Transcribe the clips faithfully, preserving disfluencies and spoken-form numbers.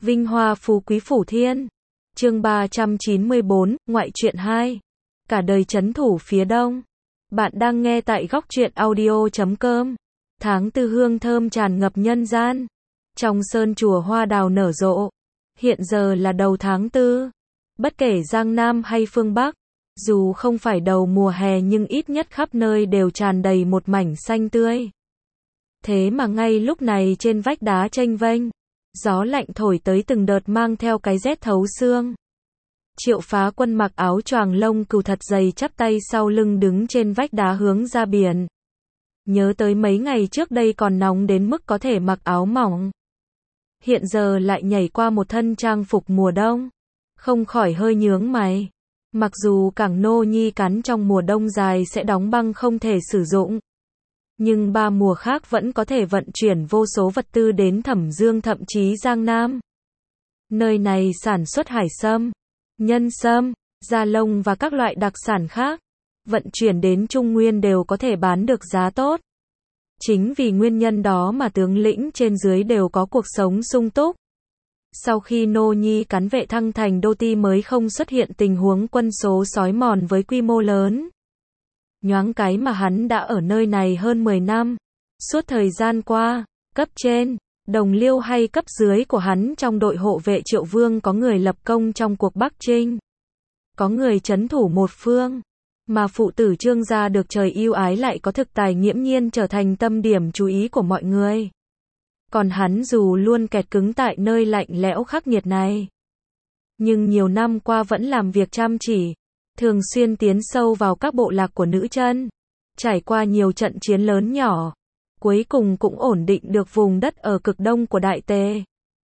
Vinh hoa phú quý phủ thiên. Chương ba trăm chín mươi bốn, ngoại truyện hai. Cả đời trấn thủ phía đông. Bạn đang nghe tại góc truyện audio chấm com. Tháng tư hương thơm tràn ngập nhân gian. Trong sơn chùa hoa đào nở rộ. Hiện giờ là đầu tháng tư. Bất kể Giang Nam hay phương Bắc, dù không phải đầu mùa hè nhưng ít nhất khắp nơi đều tràn đầy một mảnh xanh tươi. Thế mà ngay lúc này trên vách đá chênh vênh, gió lạnh thổi tới từng đợt mang theo cái rét thấu xương. Triệu Phá Quân mặc áo choàng lông cừu thật dày chắp tay sau lưng đứng trên vách đá hướng ra biển. Nhớ tới mấy ngày trước đây còn nóng đến mức có thể mặc áo mỏng. Hiện giờ lại nhảy qua một thân trang phục mùa đông. Không khỏi hơi nhướng mày. Mặc dù cảng Nô Nhi Cắn trong mùa đông dài sẽ đóng băng không thể sử dụng. Nhưng ba mùa khác vẫn có thể vận chuyển vô số vật tư đến Thẩm Dương thậm chí Giang Nam. Nơi này sản xuất hải sâm, nhân sâm, da lông và các loại đặc sản khác. Vận chuyển đến Trung Nguyên đều có thể bán được giá tốt. Chính vì nguyên nhân đó mà tướng lĩnh trên dưới đều có cuộc sống sung túc. Sau khi Nô Nhi Cắn vệ thăng thành đô ti mới không xuất hiện tình huống quân số sói mòn với quy mô lớn. Nhoáng cái mà hắn đã ở nơi này hơn mười năm. Suốt thời gian qua, cấp trên, đồng liêu hay cấp dưới của hắn trong đội hộ vệ Triệu Vương có người lập công trong cuộc Bắc Trinh. Có người trấn thủ một phương. Mà phụ tử Trương gia được trời ưu ái lại có thực tài nghiễm nhiên trở thành tâm điểm chú ý của mọi người. Còn hắn dù luôn kẹt cứng tại nơi lạnh lẽo khắc nghiệt này, nhưng nhiều năm qua vẫn làm việc chăm chỉ, thường xuyên tiến sâu vào các bộ lạc của nữ chân, trải qua nhiều trận chiến lớn nhỏ, cuối cùng cũng ổn định được vùng đất ở cực đông của Đại Tề.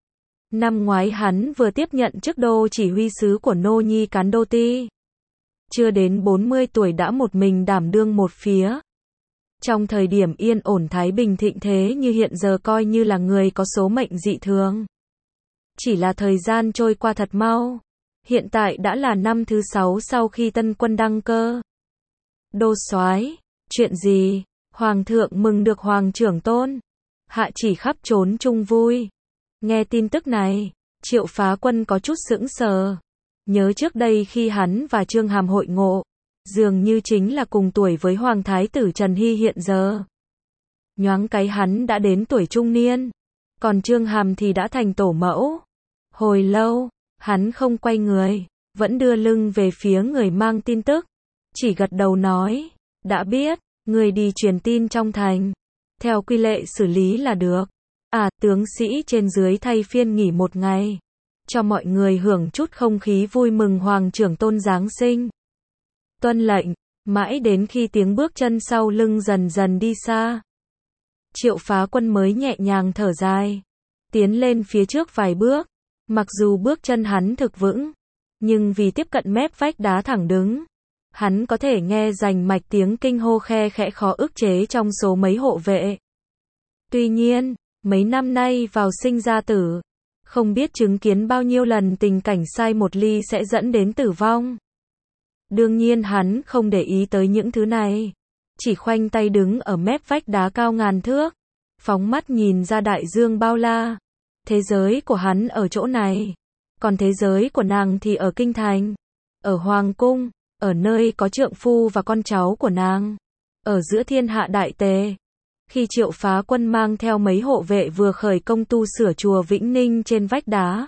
Năm ngoái hắn vừa tiếp nhận chức đô chỉ huy sứ của Nô Nhi Cắn đô ti. Chưa đến bốn mươi tuổi đã một mình đảm đương một phía. Trong thời điểm yên ổn thái bình thịnh thế như hiện giờ coi như là người có số mệnh dị thường. Chỉ là thời gian trôi qua thật mau. Hiện tại đã là năm thứ sáu sau khi tân quân đăng cơ. Đô soái, chuyện gì? Hoàng thượng mừng được hoàng trưởng tôn. Hạ chỉ khắp trốn chung vui. Nghe tin tức này, Triệu Phá Quân có chút sững sờ. Nhớ trước đây khi hắn và Trương Hàm hội ngộ, dường như chính là cùng tuổi với Hoàng Thái tử Trần Hy hiện giờ. Nhoáng cái hắn đã đến tuổi trung niên, còn Trương Hàm thì đã thành tổ mẫu. Hồi lâu, hắn không quay người, vẫn đưa lưng về phía người mang tin tức, chỉ gật đầu nói, đã biết, người đi truyền tin trong thành, theo quy lệ xử lý là được. À, tướng sĩ trên dưới thay phiên nghỉ một ngày, cho mọi người hưởng chút không khí vui mừng hoàng trưởng tôn Giáng sinh. Tuân lệnh, mãi đến khi tiếng bước chân sau lưng dần dần đi xa, Triệu Phá Quân mới nhẹ nhàng thở dài, tiến lên phía trước vài bước. Mặc dù bước chân hắn thực vững, nhưng vì tiếp cận mép vách đá thẳng đứng, hắn có thể nghe rành mạch tiếng kinh hô khe khẽ khó ức chế trong số mấy hộ vệ. Tuy nhiên, mấy năm nay vào sinh ra tử, không biết chứng kiến bao nhiêu lần tình cảnh sai một ly sẽ dẫn đến tử vong. Đương nhiên hắn không để ý tới những thứ này, chỉ khoanh tay đứng ở mép vách đá cao ngàn thước, phóng mắt nhìn ra đại dương bao la. Thế giới của hắn ở chỗ này, còn thế giới của nàng thì ở kinh thành, ở hoàng cung, ở nơi có trượng phu và con cháu của nàng, ở giữa thiên hạ Đại Tề. Khi Triệu Phá Quân mang theo mấy hộ vệ vừa khởi công tu sửa chùa Vĩnh Ninh trên vách đá,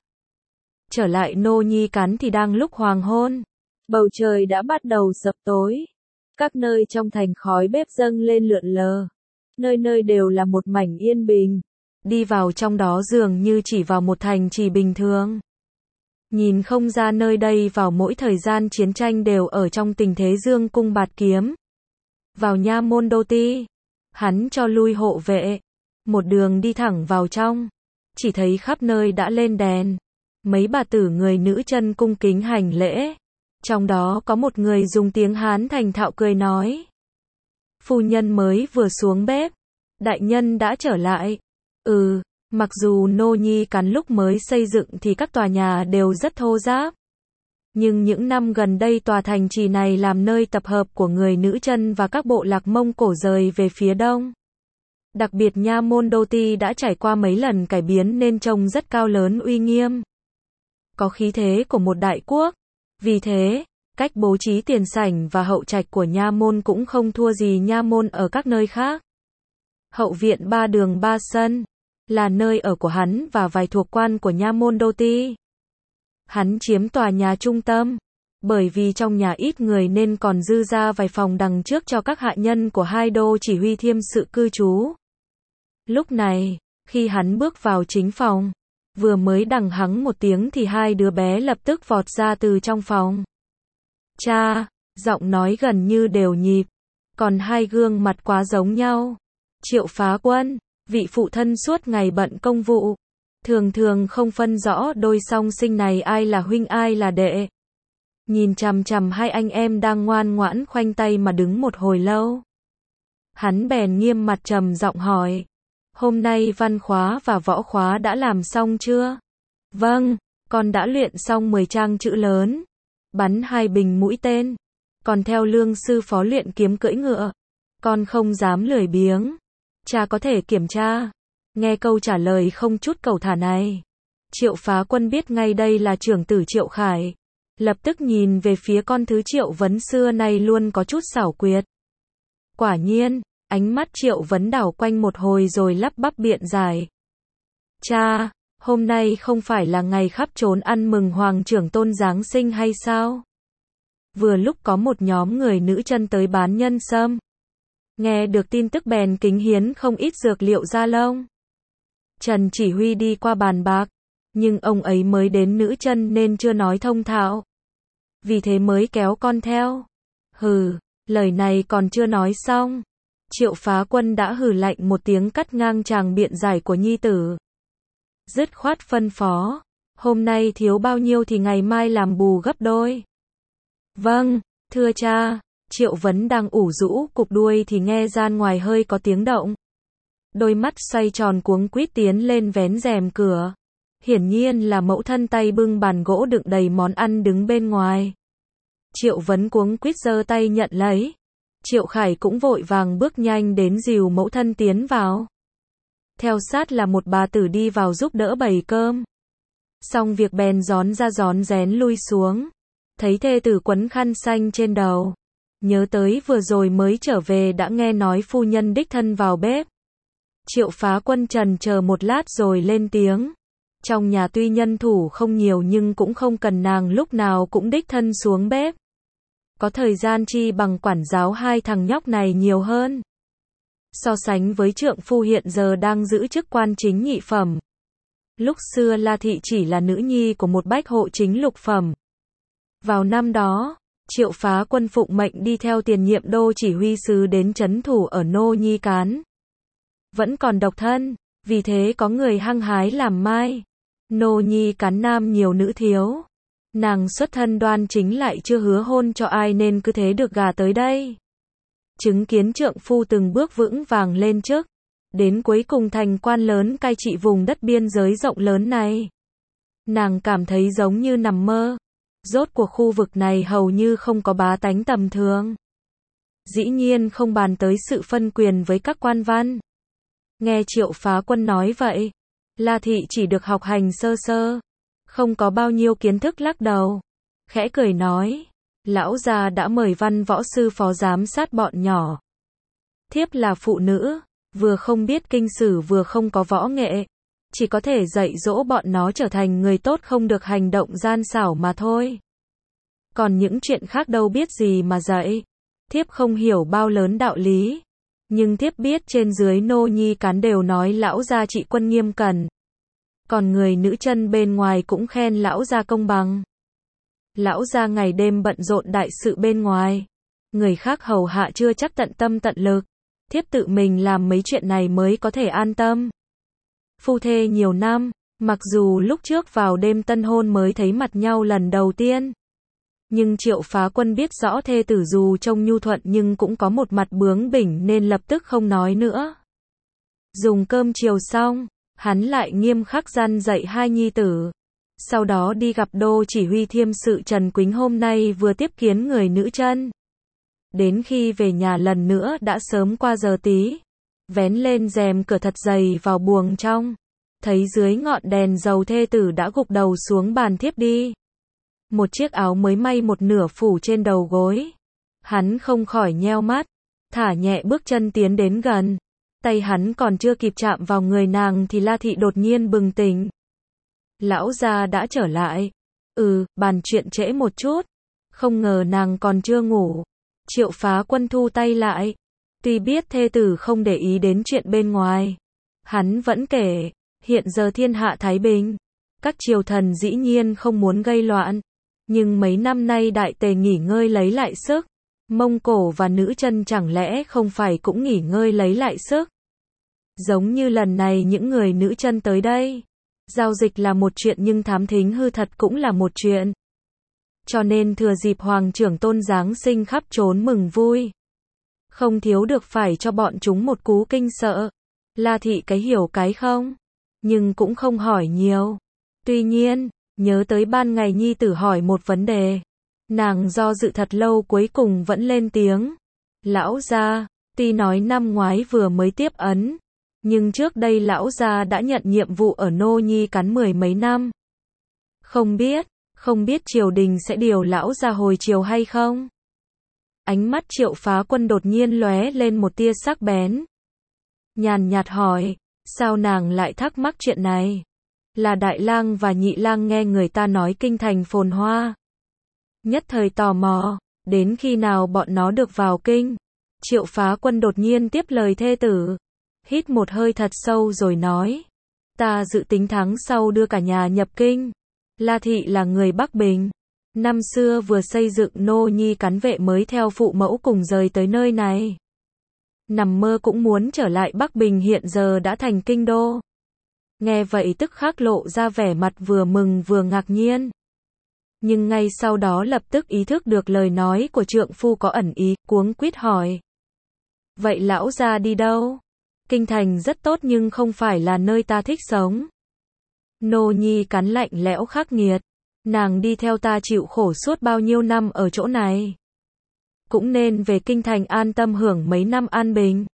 trở lại Nô Nhi Cắn thì đang lúc hoàng hôn, bầu trời đã bắt đầu sập tối, các nơi trong thành khói bếp dâng lên lượn lờ, nơi nơi đều là một mảnh yên bình. Đi vào trong đó dường như chỉ vào một thành trì bình thường. Nhìn không ra nơi đây vào mỗi thời gian chiến tranh đều ở trong tình thế dương cung bạt kiếm. Vào nha môn đô ti, hắn cho lui hộ vệ, một đường đi thẳng vào trong, chỉ thấy khắp nơi đã lên đèn. Mấy bà tử người nữ chân cung kính hành lễ. Trong đó có một người dùng tiếng Hán thành thạo cười nói: Phu nhân mới vừa xuống bếp, đại nhân đã trở lại. Ừ, mặc dù Nô Nhi Cắn lúc mới xây dựng thì các tòa nhà đều rất thô ráp. Nhưng những năm gần đây tòa thành trì này làm nơi tập hợp của người nữ chân và các bộ lạc Mông Cổ rời về phía đông. Đặc biệt nha môn đô ti đã trải qua mấy lần cải biến nên trông rất cao lớn uy nghiêm. Có khí thế của một đại quốc. Vì thế, cách bố trí tiền sảnh và hậu trạch của nha môn cũng không thua gì nha môn ở các nơi khác. Hậu viện ba đường ba sân là nơi ở của hắn và vài thuộc quan của nha môn đô ti. Hắn chiếm tòa nhà trung tâm, bởi vì trong nhà ít người nên còn dư ra vài phòng đằng trước cho các hạ nhân của hai đô chỉ huy thiêm sự cư trú. Lúc này, khi hắn bước vào chính phòng, vừa mới đằng hắng một tiếng thì hai đứa bé lập tức vọt ra từ trong phòng. Cha, giọng nói gần như đều nhịp, còn hai gương mặt quá giống nhau. Triệu Phá Quân, vị phụ thân suốt ngày bận công vụ, thường thường không phân rõ đôi song sinh này ai là huynh ai là đệ. Nhìn chằm chằm hai anh em đang ngoan ngoãn khoanh tay mà đứng một hồi lâu. Hắn bèn nghiêm mặt trầm giọng hỏi, hôm nay văn khóa và võ khóa đã làm xong chưa? Vâng, con đã luyện xong mười trang chữ lớn, bắn hai bình mũi tên, còn theo lương sư phó luyện kiếm cưỡi ngựa. Con không dám lười biếng. Cha có thể kiểm tra. Nghe câu trả lời không chút cầu thả này, Triệu Phá Quân biết ngay đây là trưởng tử Triệu Khải. Lập tức nhìn về phía con thứ Triệu Vấn xưa nay luôn có chút xảo quyệt. Quả nhiên, ánh mắt Triệu Vấn đảo quanh một hồi rồi lắp bắp biện giải. Cha, hôm nay không phải là ngày khắp trốn ăn mừng Hoàng trưởng tôn Giáng sinh hay sao? Vừa lúc có một nhóm người nữ chân tới bán nhân sâm. Nghe được tin tức bèn kính hiến không ít dược liệu da lông. Trần chỉ huy đi qua bàn bạc, nhưng ông ấy mới đến nữ chân nên chưa nói thông thạo. Vì thế mới kéo con theo. Hừ, lời này còn chưa nói xong. Triệu Phá Quân đã hừ lạnh một tiếng cắt ngang tràng biện giải của nhi tử. Dứt khoát phân phó, hôm nay thiếu bao nhiêu thì ngày mai làm bù gấp đôi. Vâng, thưa cha. Triệu Vấn đang ủ rũ cục đuôi thì nghe gian ngoài hơi có tiếng động. Đôi mắt xoay tròn cuống quýt tiến lên vén rèm cửa. Hiển nhiên là mẫu thân tay bưng bàn gỗ đựng đầy món ăn đứng bên ngoài. Triệu Vấn cuống quýt giơ tay nhận lấy. Triệu Khải cũng vội vàng bước nhanh đến dìu mẫu thân tiến vào. Theo sát là một bà tử đi vào giúp đỡ bày cơm. Xong việc bèn gión ra gión rén lui xuống. Thấy thê tử quấn khăn xanh trên đầu. Nhớ tới vừa rồi mới trở về đã nghe nói phu nhân đích thân vào bếp. Triệu Phá Quân trần chờ một lát rồi lên tiếng. Trong nhà tuy nhân thủ không nhiều nhưng cũng không cần nàng lúc nào cũng đích thân xuống bếp. Có thời gian chi bằng quản giáo hai thằng nhóc này nhiều hơn. So sánh với trượng phu hiện giờ đang giữ chức quan chính nhị phẩm. Lúc xưa La Thị chỉ là nữ nhi của một bách hộ chính lục phẩm. Vào năm đó, Triệu Phá Quân phụng mệnh đi theo tiền nhiệm đô chỉ huy sứ đến trấn thủ ở Nô Nhi Cán. Vẫn còn độc thân, vì thế có người hăng hái làm mai. Nô Nhi Cán nam nhiều nữ thiếu. Nàng xuất thân đoan chính lại chưa hứa hôn cho ai nên cứ thế được gả tới đây. Chứng kiến trượng phu từng bước vững vàng lên chức, đến cuối cùng thành quan lớn cai trị vùng đất biên giới rộng lớn này. Nàng cảm thấy giống như nằm mơ. Rốt cuộc khu vực này hầu như không có bá tánh tầm thường. Dĩ nhiên không bàn tới sự phân quyền với các quan văn. Nghe Triệu Phá Quân nói vậy, La Thị chỉ được học hành sơ sơ, không có bao nhiêu kiến thức lắc đầu. Khẽ cười nói, lão già đã mời văn võ sư phó giám sát bọn nhỏ. Thiếp là phụ nữ, vừa không biết kinh sử vừa không có võ nghệ. Chỉ có thể dạy dỗ bọn nó trở thành người tốt không được hành động gian xảo mà thôi. Còn những chuyện khác đâu biết gì mà dạy. Thiếp không hiểu bao lớn đạo lý. Nhưng thiếp biết trên dưới Nô Nhi Cán đều nói lão gia trị quân nghiêm cẩn. Còn người nữ chân bên ngoài cũng khen lão gia công bằng. Lão gia ngày đêm bận rộn đại sự bên ngoài. Người khác hầu hạ chưa chắc tận tâm tận lực. Thiếp tự mình làm mấy chuyện này mới có thể an tâm. Phu thê nhiều năm, mặc dù lúc trước vào đêm tân hôn mới thấy mặt nhau lần đầu tiên. Nhưng Triệu Phá Quân biết rõ thê tử dù trông nhu thuận nhưng cũng có một mặt bướng bỉnh nên lập tức không nói nữa. Dùng cơm chiều xong, hắn lại nghiêm khắc răn dạy hai nhi tử. Sau đó đi gặp đô chỉ huy thiêm sự Trần Quýnh hôm nay vừa tiếp kiến người nữ chân. Đến khi về nhà lần nữa đã sớm qua giờ tí. vén lên rèm cửa thật dày vào buồng trong, thấy dưới ngọn đèn dầu thê tử đã gục đầu xuống bàn thiếp đi. Một chiếc áo mới may một nửa phủ trên đầu gối. Hắn không khỏi nheo mắt, thả nhẹ bước chân tiến đến gần. Tay hắn còn chưa kịp chạm vào người nàng thì La Thị đột nhiên bừng tỉnh. Lão gia đã trở lại. Ừ, bàn chuyện trễ một chút. Không ngờ nàng còn chưa ngủ. Triệu Phá Quân thu tay lại. Tuy biết thê tử không để ý đến chuyện bên ngoài, hắn vẫn kể, hiện giờ thiên hạ thái bình. Các triều thần dĩ nhiên không muốn gây loạn. Nhưng mấy năm nay Đại Tề nghỉ ngơi lấy lại sức. Mông Cổ và Nữ Chân chẳng lẽ không phải cũng nghỉ ngơi lấy lại sức? Giống như lần này những người Nữ Chân tới đây. Giao dịch là một chuyện nhưng thám thính hư thật cũng là một chuyện. Cho nên thừa dịp Hoàng trưởng tôn Giáng sinh khắp trốn mừng vui. Không thiếu được phải cho bọn chúng một cú kinh sợ. La Thị cái hiểu cái không. Nhưng cũng không hỏi nhiều. Tuy nhiên, nhớ tới ban ngày nhi tử hỏi một vấn đề. Nàng do dự thật lâu cuối cùng vẫn lên tiếng. Lão gia, tuy nói năm ngoái vừa mới tiếp ấn. Nhưng trước đây lão gia đã nhận nhiệm vụ ở Nô Nhi cắn mười mấy năm. Không biết, không biết triều đình sẽ điều lão gia hồi triều hay không? Ánh mắt Triệu Phá Quân đột nhiên lóe lên một tia sắc bén. Nhàn nhạt hỏi, sao nàng lại thắc mắc chuyện này? Là Đại Lang và Nhị Lang nghe người ta nói kinh thành phồn hoa. Nhất thời tò mò, đến khi nào bọn nó được vào kinh? Triệu Phá Quân đột nhiên tiếp lời thê tử. Hít một hơi thật sâu rồi nói. Ta dự tính tháng sau đưa cả nhà nhập kinh. La Thị là người Bắc Bình. Năm xưa vừa xây dựng Nô Nhi cắn vệ mới theo phụ mẫu cùng rời tới nơi này. Nằm mơ cũng muốn trở lại Bắc Bình hiện giờ đã thành kinh đô. Nghe vậy tức khắc lộ ra vẻ mặt vừa mừng vừa ngạc nhiên. Nhưng ngay sau đó lập tức ý thức được lời nói của trượng phu có ẩn ý, cuống quýt hỏi. Vậy lão gia đi đâu? Kinh thành rất tốt nhưng không phải là nơi ta thích sống. Nô Nhi cắn lạnh lẽo khắc nghiệt. Nàng đi theo ta chịu khổ suốt bao nhiêu năm ở chỗ này. Cũng nên về kinh thành an tâm hưởng mấy năm an bình.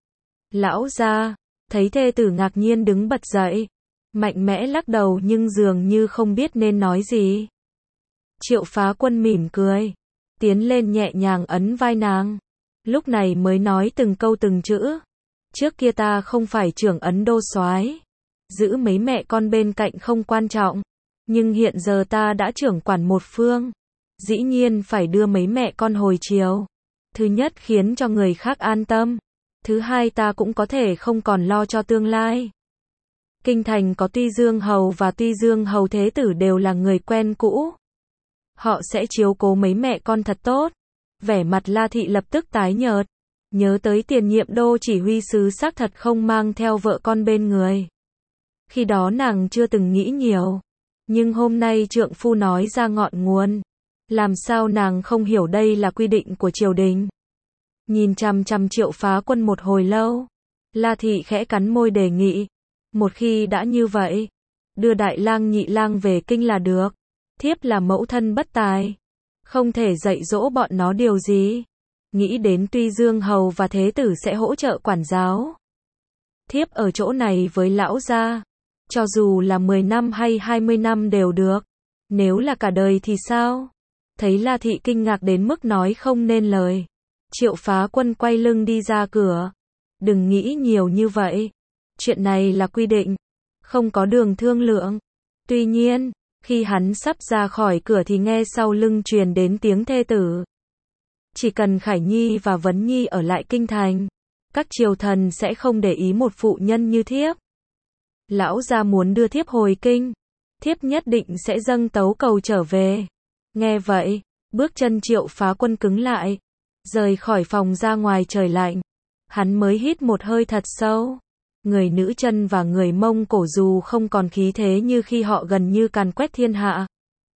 Lão gia, thấy thê tử ngạc nhiên đứng bật dậy. Mạnh mẽ lắc đầu nhưng dường như không biết nên nói gì. Triệu Phá Quân mỉm cười. Tiến lên nhẹ nhàng ấn vai nàng. Lúc này mới nói từng câu từng chữ. Trước kia ta không phải trưởng ấn đô soái. Giữ mấy mẹ con bên cạnh không quan trọng. Nhưng hiện giờ ta đã trưởng quản một phương. Dĩ nhiên phải đưa mấy mẹ con hồi chiều. Thứ nhất khiến cho người khác an tâm. Thứ hai ta cũng có thể không còn lo cho tương lai. Kinh thành có Tuy Dương Hầu và Tuy Dương Hầu Thế Tử đều là người quen cũ. Họ sẽ chiếu cố mấy mẹ con thật tốt. Vẻ mặt La Thị lập tức tái nhợt. Nhớ tới tiền nhiệm đô chỉ huy sứ xác thật không mang theo vợ con bên người. Khi đó nàng chưa từng nghĩ nhiều. Nhưng hôm nay trượng phu nói ra ngọn nguồn. Làm sao nàng không hiểu đây là quy định của triều đình. Nhìn chằm chằm Triệu Phá Quân một hồi lâu. La Thị khẽ cắn môi đề nghị. Một khi đã như vậy, đưa Đại Lang Nhị Lang về kinh là được. Thiếp là mẫu thân bất tài. Không thể dạy dỗ bọn nó điều gì. Nghĩ đến Tuy Dương Hầu và Thế Tử sẽ hỗ trợ quản giáo. Thiếp ở chỗ này với lão gia. Cho dù là mười năm hay hai mươi năm đều được. Nếu là cả đời thì sao? Thấy La Thị kinh ngạc đến mức nói không nên lời. Triệu Phá Quân quay lưng đi ra cửa. Đừng nghĩ nhiều như vậy. Chuyện này là quy định. Không có đường thương lượng. Tuy nhiên, khi hắn sắp ra khỏi cửa thì nghe sau lưng truyền đến tiếng thê tử. Chỉ cần Khải Nhi và Vấn Nhi ở lại kinh thành. Các triều thần sẽ không để ý một phụ nhân như thiếp. Lão gia muốn đưa thiếp hồi kinh. Thiếp nhất định sẽ dâng tấu cầu trở về. Nghe vậy, bước chân Triệu Phá Quân cứng lại. Rời khỏi phòng ra ngoài trời lạnh. Hắn mới hít một hơi thật sâu. Người Nữ Chân và người Mông Cổ dù không còn khí thế như khi họ gần như càn quét thiên hạ.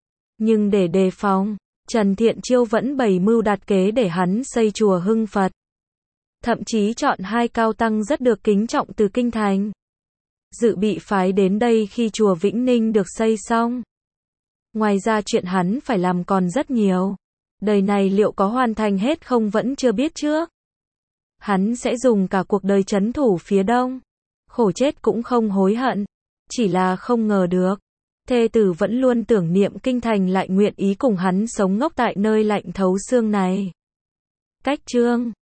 Nhưng để đề phòng, Trần Thiện Chiêu vẫn bày mưu đặt kế để hắn xây chùa Hưng Phật. Thậm chí chọn hai cao tăng rất được kính trọng từ kinh thành. Dự bị phái đến đây khi chùa Vĩnh Ninh được xây xong. Ngoài ra chuyện hắn phải làm còn rất nhiều. Đời này liệu có hoàn thành hết không vẫn chưa biết trước. Hắn sẽ dùng cả cuộc đời trấn thủ phía đông. Khổ chết cũng không hối hận. Chỉ là không ngờ được. Thê tử vẫn luôn tưởng niệm kinh thành lại nguyện ý cùng hắn sống ngốc tại nơi lạnh thấu xương này. Cách chương